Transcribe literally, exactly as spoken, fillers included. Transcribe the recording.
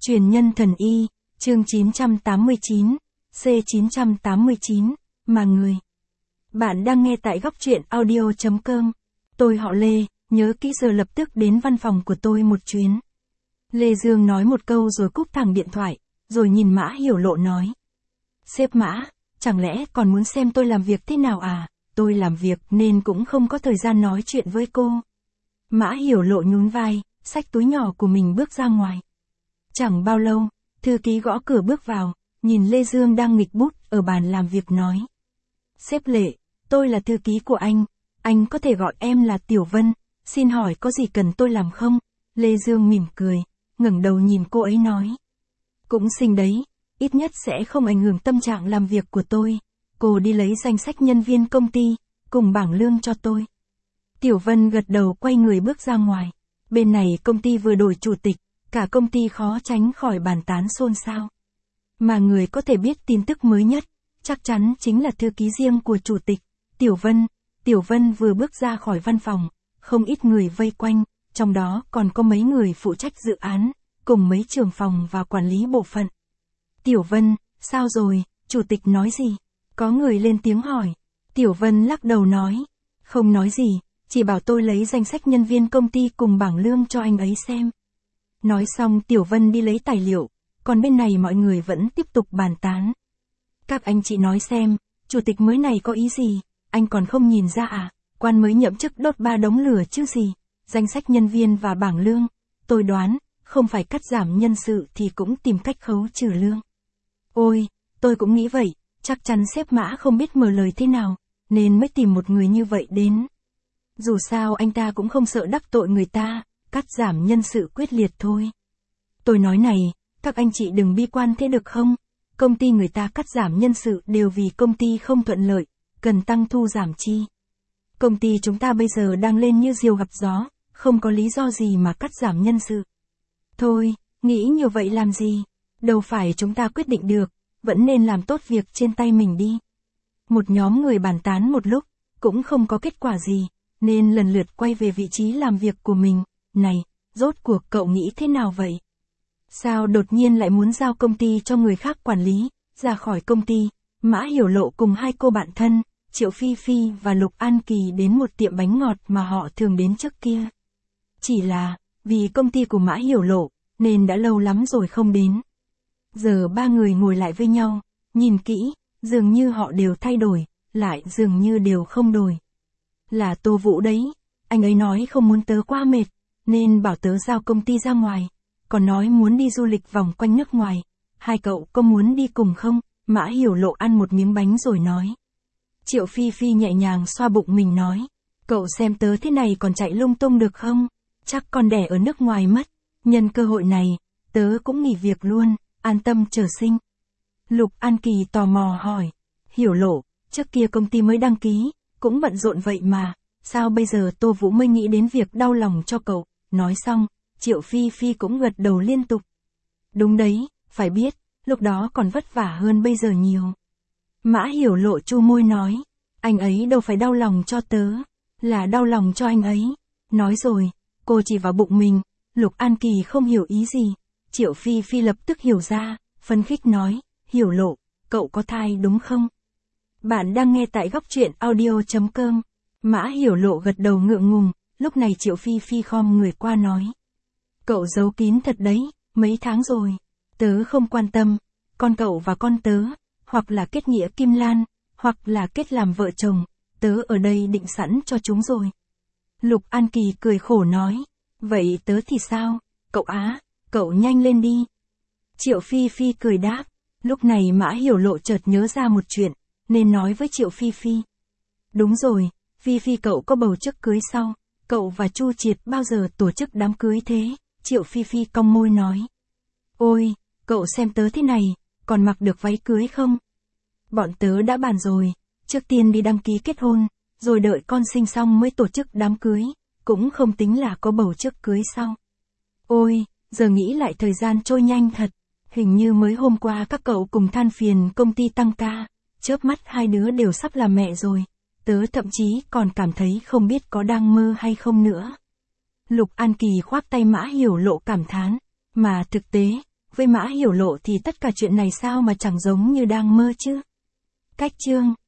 Truyền nhân thần y, chương chín trăm tám mươi chín, C chín trăm tám mươi chín, mà người. Bạn đang nghe tại góc truyện audio chấm com. Tôi họ Lê, nhớ kỹ giờ lập tức đến văn phòng của tôi một chuyến. Lê Dương nói một câu rồi cúp thẳng điện thoại, rồi nhìn Mã Hiểu Lộ nói. Sếp Mã, chẳng lẽ còn muốn xem tôi làm việc thế nào à? Tôi làm việc nên cũng không có thời gian nói chuyện với cô. Mã Hiểu Lộ nhún vai, xách túi nhỏ của mình bước ra ngoài. Chẳng bao lâu, thư ký gõ cửa bước vào, nhìn Lê Dương đang nghịch bút ở bàn làm việc nói. Sếp Lệ, tôi là thư ký của anh, anh có thể gọi em là Tiểu Vân, xin hỏi có gì cần tôi làm không? Lê Dương mỉm cười, ngẩng đầu nhìn cô ấy nói. Cũng xinh đấy, ít nhất sẽ không ảnh hưởng tâm trạng làm việc của tôi. Cô đi lấy danh sách nhân viên công ty, cùng bảng lương cho tôi. Tiểu Vân gật đầu quay người bước ra ngoài. Bên này công ty vừa đổi chủ tịch, cả công ty khó tránh khỏi bàn tán xôn xao. Mà người có thể biết tin tức mới nhất, chắc chắn chính là thư ký riêng của chủ tịch, Tiểu Vân. Tiểu Vân vừa bước ra khỏi văn phòng, không ít người vây quanh, trong đó còn có mấy người phụ trách dự án, cùng mấy trưởng phòng và quản lý bộ phận. Tiểu Vân, sao rồi, chủ tịch nói gì? Có người lên tiếng hỏi. Tiểu Vân lắc đầu nói. Không nói gì, chỉ bảo tôi lấy danh sách nhân viên công ty cùng bảng lương cho anh ấy xem. Nói xong Tiểu Vân đi lấy tài liệu, còn bên này mọi người vẫn tiếp tục bàn tán. Các anh chị nói xem, chủ tịch mới này có ý gì, anh còn không nhìn ra à, quan mới nhậm chức đốt ba đống lửa chứ gì, danh sách nhân viên và bảng lương, tôi đoán, không phải cắt giảm nhân sự thì cũng tìm cách khấu trừ lương. Ôi, tôi cũng nghĩ vậy, chắc chắn sếp Mã không biết mở lời thế nào, nên mới tìm một người như vậy đến. Dù sao anh ta cũng không sợ đắc tội người ta, cắt giảm nhân sự quyết liệt thôi. Tôi nói này, các anh chị đừng bi quan thế được không? Công ty người ta cắt giảm nhân sự đều vì công ty không thuận lợi, cần tăng thu giảm chi. Công ty chúng ta bây giờ đang lên như diều gặp gió, không có lý do gì mà cắt giảm nhân sự. Thôi, nghĩ nhiều vậy làm gì? Đâu phải chúng ta quyết định được, vẫn nên làm tốt việc trên tay mình đi. Một nhóm người bàn tán một lúc, cũng không có kết quả gì, nên lần lượt quay về vị trí làm việc của mình. Này, rốt cuộc cậu nghĩ thế nào vậy? Sao đột nhiên lại muốn giao công ty cho người khác quản lý? Ra khỏi công ty, Mã Hiểu Lộ cùng hai cô bạn thân, Triệu Phi Phi và Lục An Kỳ đến một tiệm bánh ngọt mà họ thường đến trước kia. Chỉ là, vì công ty của Mã Hiểu Lộ, nên đã lâu lắm rồi không đến. Giờ ba người ngồi lại với nhau, nhìn kỹ, dường như họ đều thay đổi, lại dường như đều không đổi. Là Tô Vũ đấy, anh ấy nói không muốn tớ quá mệt, nên bảo tớ giao công ty ra ngoài, còn nói muốn đi du lịch vòng quanh nước ngoài. Hai cậu có muốn đi cùng không? Mã Hiểu Lộ ăn một miếng bánh rồi nói. Triệu Phi Phi nhẹ nhàng xoa bụng mình nói. Cậu xem tớ thế này còn chạy lung tung được không? Chắc con đẻ ở nước ngoài mất. Nhân cơ hội này, tớ cũng nghỉ việc luôn, an tâm chờ sinh. Lục An Kỳ tò mò hỏi. Hiểu Lộ, trước kia công ty mới đăng ký, cũng bận rộn vậy mà, sao bây giờ Tô Vũ mới nghĩ đến việc đau lòng cho cậu? Nói xong, Triệu Phi Phi cũng gật đầu liên tục. Đúng đấy, phải biết, lúc đó còn vất vả hơn bây giờ nhiều. Mã Hiểu Lộ chu môi nói, anh ấy đâu phải đau lòng cho tớ, là đau lòng cho anh ấy. Nói rồi, cô chỉ vào bụng mình. Lục An Kỳ không hiểu ý gì. Triệu Phi Phi lập tức hiểu ra, phấn khích nói, Hiểu Lộ, cậu có thai đúng không? Bạn đang nghe tại góc truyện audio chấm com. Mã Hiểu Lộ gật đầu ngượng ngùng, lúc này Triệu Phi Phi khom người qua nói. Cậu giấu kín thật đấy, mấy tháng rồi. Tớ không quan tâm, con cậu và con tớ, hoặc là kết nghĩa kim lan, hoặc là kết làm vợ chồng, tớ ở đây định sẵn cho chúng rồi. Lục An Kỳ cười khổ nói, vậy tớ thì sao? Cậu á, cậu nhanh lên đi. Triệu Phi Phi cười đáp, lúc này Mã Hiểu Lộ chợt nhớ ra một chuyện, nên nói với Triệu Phi Phi. Đúng rồi, Phi Phi cậu có bầu trước cưới sau, cậu và Chu Triệt bao giờ tổ chức đám cưới thế? Triệu Phi Phi cong môi nói. Ôi, cậu xem tớ thế này, còn mặc được váy cưới không? Bọn tớ đã bàn rồi, trước tiên đi đăng ký kết hôn, rồi đợi con sinh xong mới tổ chức đám cưới, cũng không tính là có bầu trước cưới sau. Ôi, giờ nghĩ lại thời gian trôi nhanh thật, hình như mới hôm qua các cậu cùng than phiền công ty tăng ca, chớp mắt hai đứa đều sắp làm mẹ rồi, tớ thậm chí còn cảm thấy không biết có đang mơ hay không nữa. Lục An Kỳ khoác tay Mã Hiểu Lộ cảm thán, mà thực tế, với Mã Hiểu Lộ thì tất cả chuyện này sao mà chẳng giống như đang mơ chứ. Cách chương